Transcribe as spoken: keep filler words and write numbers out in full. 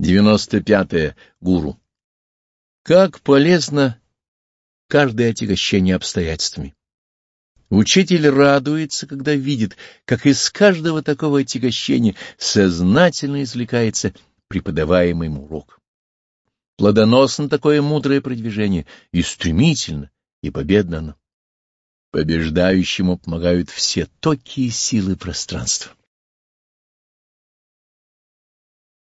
девяносто пятое. Гуру. Как полезно каждое отягощение обстоятельствами. Учитель радуется, когда видит, как из каждого такого отягощения сознательно извлекается преподаваемый ему урок. Плодоносно такое мудрое продвижение, и стремительно, и победно оно. Побеждающему помогают все токи и силы пространства.